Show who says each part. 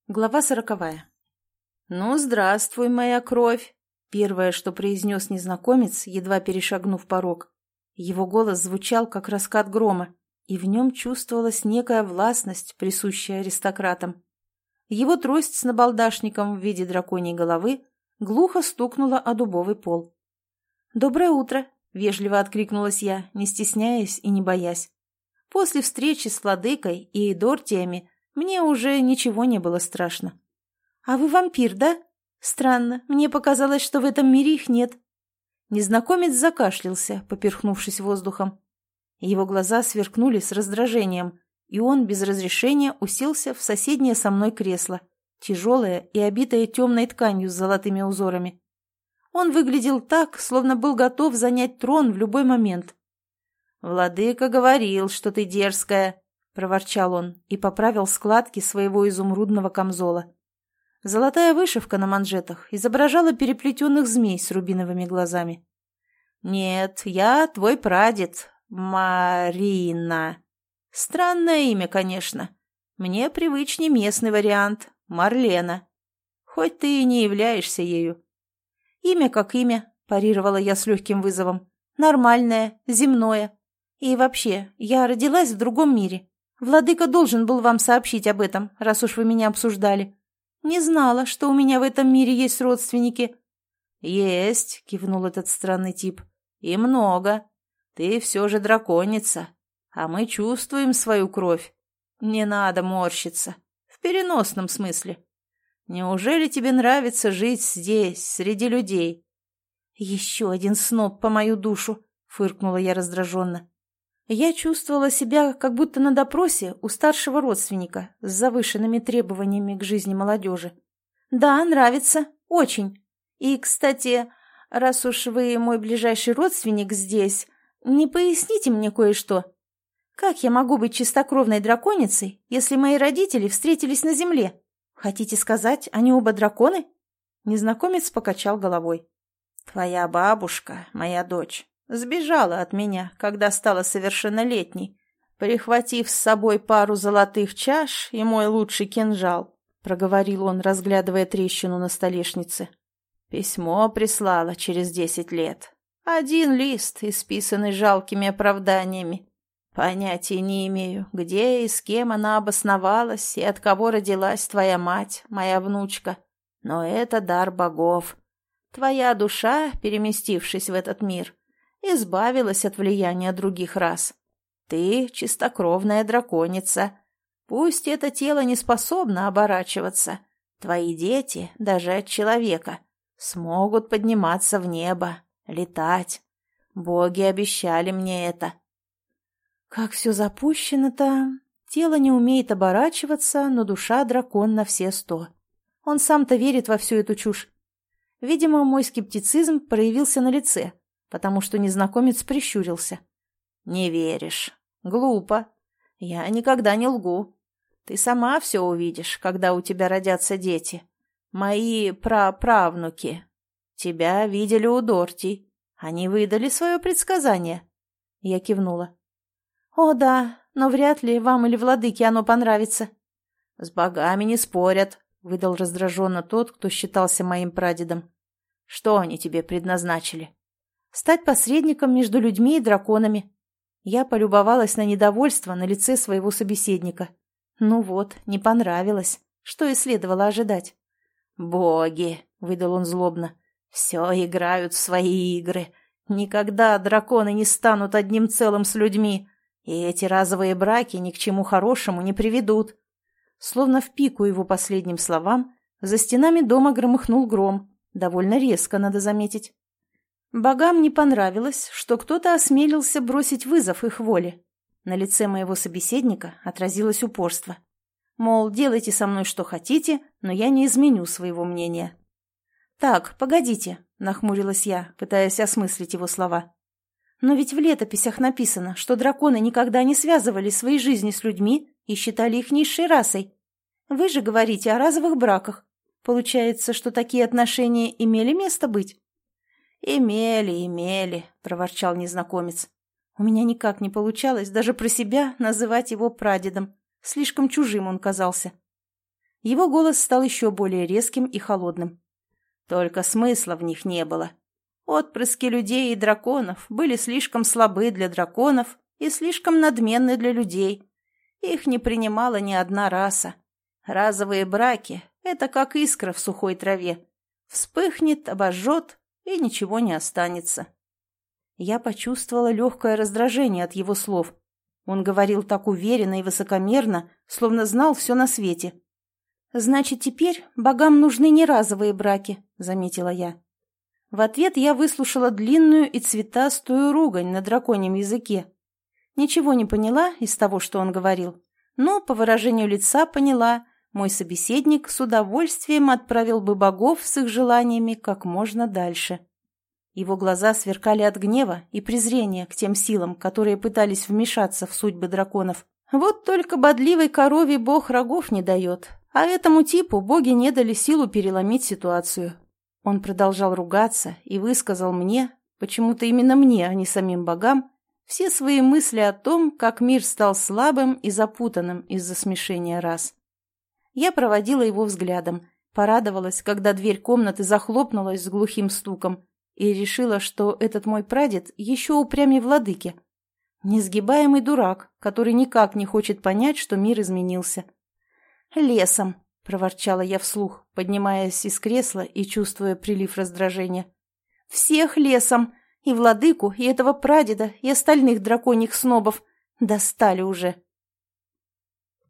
Speaker 1: Глава 40. «Ну, здравствуй, моя кровь!» Первое, что произнес незнакомец, едва перешагнув порог. Его голос звучал, как раскат грома, и в нем чувствовалась некая властность, присущая аристократам. Его трость с набалдашником в виде драконьей головы глухо стукнула о дубовый пол. «Доброе утро!» — вежливо откликнулась я, не стесняясь и не боясь. После встречи с владыкой и эдортиями мне уже ничего не было страшно. «А вы вампир, да? Странно, мне показалось, что в этом мире их нет». Незнакомец закашлялся, поперхнувшись воздухом. Его глаза сверкнули с раздражением, и он без разрешения уселся в соседнее со мной кресло, тяжелое и обитое темной тканью с золотыми узорами. Он выглядел так, словно был готов занять трон в любой момент. «Владыка говорил, что ты дерзкая», — проворчал он и поправил складки своего изумрудного камзола. Золотая вышивка на манжетах изображала переплетенных змей с рубиновыми глазами. «Нет, я твой прадед, Марина. Странное имя, конечно. Мне привычнее местный вариант, Марлена. Хоть ты и не являешься ею». «Имя как имя», — парировала я с легким вызовом. «Нормальное, земное. И вообще, я родилась в другом мире. Владыка должен был вам сообщить об этом, раз уж вы меня обсуждали. Не знала, что у меня в этом мире есть родственники». «Есть», — кивнул этот странный тип. «И много. Ты все же драконица, а мы чувствуем свою кровь. Не надо морщиться. В переносном смысле. Неужели тебе нравится жить здесь, среди людей?» «Еще один сноб по мою душу», — фыркнула я раздраженно. Я чувствовала себя как будто на допросе у старшего родственника с завышенными требованиями к жизни молодежи. «Да, нравится. Очень. И, кстати, раз уж вы мой ближайший родственник здесь, не поясните мне кое-что? Как я могу быть чистокровной драконицей, если мои родители встретились на земле? Хотите сказать, они оба драконы?» Незнакомец покачал головой. «Твоя бабушка, моя дочь, сбежала от меня, когда стала совершеннолетней, прихватив с собой пару золотых чаш и мой лучший кинжал», — проговорил он, разглядывая трещину на столешнице. «Письмо прислала через 10 лет. Один лист, исписанный жалкими оправданиями. Понятия не имею, где и с кем она обосновалась и от кого родилась твоя мать, моя внучка. Но это дар богов. Твоя душа, переместившись в этот мир, избавилась от влияния других рас. Ты чистокровная драконица. Пусть это тело не способно оборачиваться, твои дети, даже от человека, смогут подниматься в небо, летать. Боги обещали мне это». Как все запущено-то. Тело не умеет оборачиваться, но душа дракон на все 100. Он сам-то верит во всю эту чушь. Видимо, мой скептицизм проявился на лице, потому что незнакомец прищурился. «Не веришь. Глупо. Я никогда не лгу. Ты сама все увидишь, когда у тебя родятся дети. Мои праправнуки. Тебя видели у Дортий. Они выдали свое предсказание». Я кивнула. «О, да, но вряд ли вам или владыке оно понравится». «С богами не спорят», — выдал раздраженно тот, кто считался моим прадедом. «Что они тебе предназначили?» «Стать посредником между людьми и драконами». Я полюбовалась на недовольство на лице своего собеседника. Ну вот, не понравилось. Что и следовало ожидать. «Боги», — выдал он злобно, — «все играют в свои игры. Никогда драконы не станут одним целым с людьми, и эти разовые браки ни к чему хорошему не приведут». Словно в пику его последним словам, за стенами дома громыхнул гром. Довольно резко, надо заметить. Богам не понравилось, что кто-то осмелился бросить вызов их воле. На лице моего собеседника отразилось упорство. Мол, делайте со мной что хотите, но я не изменю своего мнения. «Так, погодите», — нахмурилась я, пытаясь осмыслить его слова. «Но ведь в летописях написано, что драконы никогда не связывали свои жизни с людьми и считали их низшей расой. Вы же говорите о разовых браках. Получается, что такие отношения имели место быть?» «Имели», — проворчал незнакомец. У меня никак не получалось даже про себя называть его прадедом. Слишком чужим он казался. Его голос стал еще более резким и холодным. Только смысла в них не было. Отпрыски людей и драконов были слишком слабы для драконов и слишком надменны для людей. Их не принимала ни одна раса. Разовые браки – это как искра в сухой траве. Вспыхнет, обожжет, и ничего не останется. Я почувствовала легкое раздражение от его слов. Он говорил так уверенно и высокомерно, словно знал все на свете. «Значит, теперь богам нужны не разовые браки», — заметила я. В ответ я выслушала длинную и цветастую ругань на драконьем языке. Ничего не поняла из того, что он говорил, но по выражению лица поняла, мой собеседник с удовольствием отправил бы богов с их желаниями как можно дальше. Его глаза сверкали от гнева и презрения к тем силам, которые пытались вмешаться в судьбы драконов. Вот только бодливой корове бог рогов не дает, а этому типу боги не дали силу переломить ситуацию. Он продолжал ругаться и высказал мне, почему-то именно мне, а не самим богам, все свои мысли о том, как мир стал слабым и запутанным из-за смешения рас. Я проводила его взглядом, порадовалась, когда дверь комнаты захлопнулась с глухим стуком, и решила, что этот мой прадед еще упрямее владыки. Несгибаемый дурак, который никак не хочет понять, что мир изменился. «Лесом», — проворчала я вслух, поднимаясь из кресла и чувствуя прилив раздражения. «Всех лесом! И владыку, и этого прадеда, и остальных драконьих снобов! Достали уже!»